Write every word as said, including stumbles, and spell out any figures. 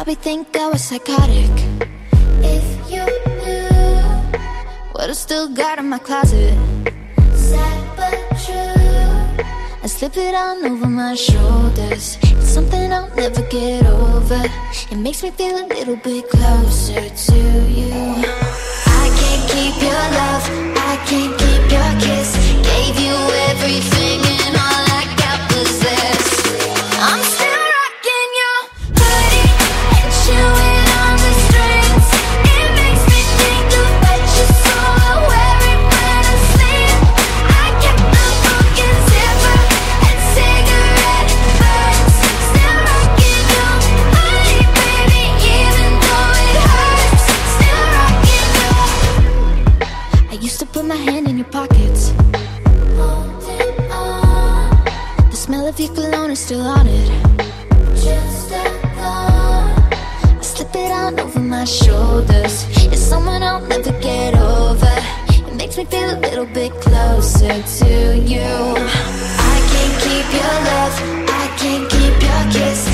probably think I was psychotic. If you knew what I still got in my closet, sad but true, I slip it on over my shoulders. It's something I'll never get over. It makes me feel a little bit closer to you. I can't keep your love, I can't keep your kiss. Gave you everything and all I got was this. I'm still rocking your hoodie and chewing on the strings. It makes me think about you, so I wear it when I sleep. I kept my broken zipper and cigarette burns. Still rocking your hoodie, baby, even though it hurts. Still rocking your. I used to put my hand in your pockets, holding on. The smell of your cologne is still on it. Just a thought. I slip it on over my shoulders. It's someone I'll never get over. It makes me feel a little bit closer to you. I can't keep your love, I can't keep your kiss.